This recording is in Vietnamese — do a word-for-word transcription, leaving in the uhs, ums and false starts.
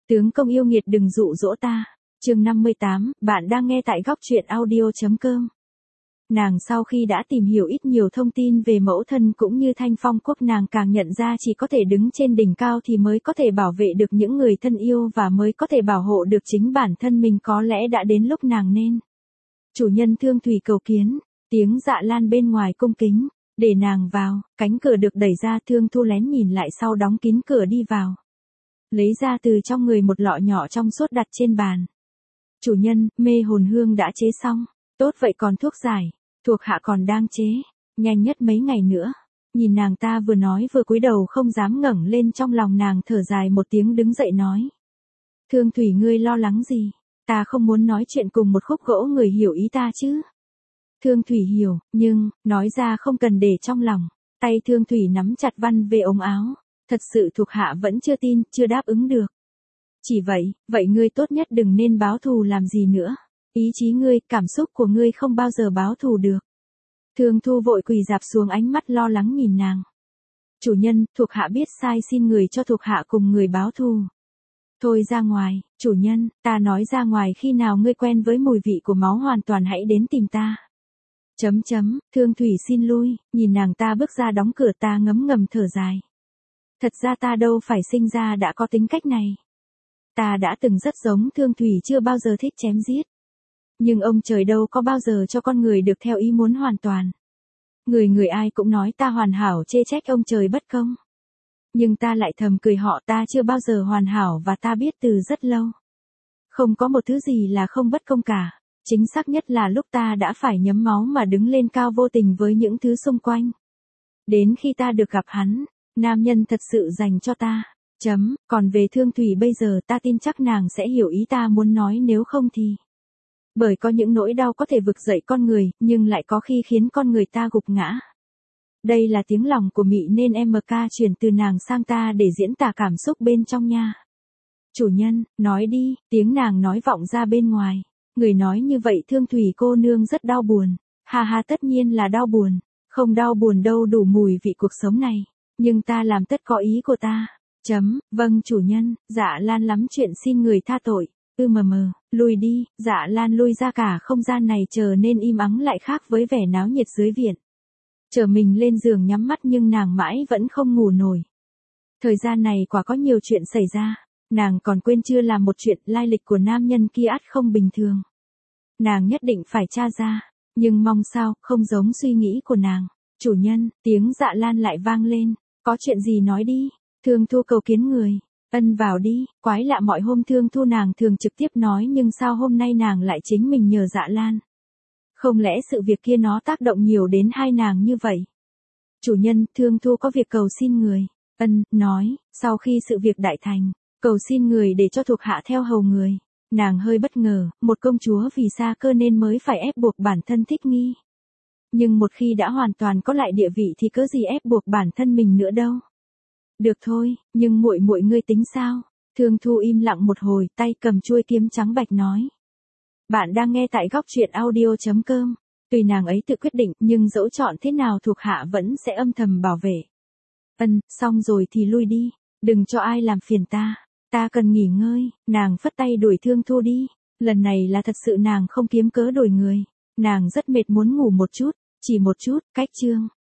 Tướng công yêu nghiệt đừng dụ dỗ ta. Chương năm mươi tám, bạn đang nghe tại góc truyện audio.com. Nàng sau khi đã tìm hiểu ít nhiều thông tin về mẫu thân cũng như Thanh Phong Quốc, nàng càng nhận ra chỉ có thể đứng trên đỉnh cao thì mới có thể bảo vệ được những người thân yêu và mới có thể bảo hộ được chính bản thân mình. Có lẽ đã đến lúc nàng nên. Chủ nhân Thương Thủy cầu kiến, tiếng Dạ Lan bên ngoài cung kính, để nàng vào. Cánh cửa được đẩy ra, Thương Thu lén nhìn lại sau đóng kín cửa đi vào. Lấy ra từ trong người một lọ nhỏ trong suốt đặt trên bàn. Chủ nhân, mê hồn hương đã chế xong. Tốt vậy, còn thuốc giải, thuộc hạ còn đang chế, nhanh nhất mấy ngày nữa. Nhìn nàng ta vừa nói vừa cúi đầu không dám ngẩng lên, trong lòng nàng thở dài một tiếng đứng dậy nói. Thương Thủy, ngươi lo lắng gì? Ta không muốn nói chuyện cùng một khúc gỗ, người hiểu ý ta chứ? Thương Thủy hiểu, nhưng, nói ra không cần để trong lòng. Tay Thương Thủy nắm chặt văn về ống áo. Thật sự thuộc hạ vẫn chưa tin, chưa đáp ứng được. Chỉ vậy, vậy ngươi tốt nhất đừng nên báo thù làm gì nữa. Ý chí ngươi, cảm xúc của ngươi không bao giờ báo thù được. Thương Thu vội quỳ rạp xuống, ánh mắt lo lắng nhìn nàng. Chủ nhân, thuộc hạ biết sai, xin người cho thuộc hạ cùng người báo thù. Thôi ra ngoài, chủ nhân, ta nói ra ngoài, khi nào ngươi quen với mùi vị của máu hoàn toàn hãy đến tìm ta. Chấm chấm, Thương Thủy xin lui, nhìn nàng ta bước ra đóng cửa, ta ngấm ngầm thở dài. Thật ra ta đâu phải sinh ra đã có tính cách này. Ta đã từng rất giống Thương Thủy, chưa bao giờ thích chém giết. Nhưng ông trời đâu có bao giờ cho con người được theo ý muốn hoàn toàn. Người người ai cũng nói ta hoàn hảo, chê trách ông trời bất công. Nhưng ta lại thầm cười họ, ta chưa bao giờ hoàn hảo và ta biết từ rất lâu. Không có một thứ gì là không bất công cả. Chính xác nhất là lúc ta đã phải nhấm máu mà đứng lên cao vô tình với những thứ xung quanh. Đến khi ta được gặp hắn, nam nhân thật sự dành cho ta. Chấm, còn về Thương Thủy bây giờ ta tin chắc nàng sẽ hiểu ý ta muốn nói, nếu không thì. Bởi có những nỗi đau có thể vực dậy con người, nhưng lại có khi khiến con người ta gục ngã. Đây là tiếng lòng của Mị nên em ca chuyển từ nàng sang ta để diễn tả cảm xúc bên trong nha. Chủ nhân, nói đi, tiếng nàng nói vọng ra bên ngoài. Người nói như vậy Thương Thủy cô nương rất đau buồn. Ha ha, tất nhiên là đau buồn. Không đau buồn đâu, đủ mùi vị cuộc sống này. Nhưng ta làm tất có ý của ta. Chấm, vâng chủ nhân. Dạ Lan lắm chuyện, xin người tha tội. Ư mờ mờ, lùi đi. Dạ Lan lui ra, cả không gian này trở nên im ắng lại, khác với vẻ náo nhiệt dưới viện. Trở mình lên giường nhắm mắt nhưng nàng mãi vẫn không ngủ nổi. Thời gian này quả có nhiều chuyện xảy ra. Nàng còn quên chưa làm một chuyện, lai lịch của nam nhân kia ắt không bình thường. Nàng nhất định phải tra ra. Nhưng mong sao, không giống suy nghĩ của nàng. Chủ nhân, tiếng Dạ Lan lại vang lên. Có chuyện gì nói đi. Thương Thu cầu kiến người. Ân, vào đi. Quái lạ, mọi hôm Thương Thu nàng thường trực tiếp nói, nhưng sao hôm nay nàng lại chính mình nhờ Dạ Lan. Không lẽ sự việc kia nó tác động nhiều đến hai nàng như vậy? Chủ nhân, Thương Thu có việc cầu xin người. Ân, nói, sau khi sự việc đại thành, cầu xin người để cho thuộc hạ theo hầu người. Nàng hơi bất ngờ, một công chúa vì xa cơ nên mới phải ép buộc bản thân thích nghi. Nhưng một khi đã hoàn toàn có lại địa vị thì cớ gì ép buộc bản thân mình nữa đâu. Được thôi, nhưng muội muội ngươi tính sao? Thương Thu im lặng một hồi, tay cầm chuôi kiếm trắng bạch nói. Bạn đang nghe tại góc truyện audio.com. Tùy nàng ấy tự quyết định, nhưng dẫu chọn thế nào thuộc hạ vẫn sẽ âm thầm bảo vệ. Ân, xong rồi thì lui đi. Đừng cho ai làm phiền ta. Ta cần nghỉ ngơi. Nàng phất tay đuổi Thương Thu đi. Lần này là thật sự nàng không kiếm cớ đuổi người. Nàng rất mệt muốn ngủ một chút. Chỉ một chút. Cách chương.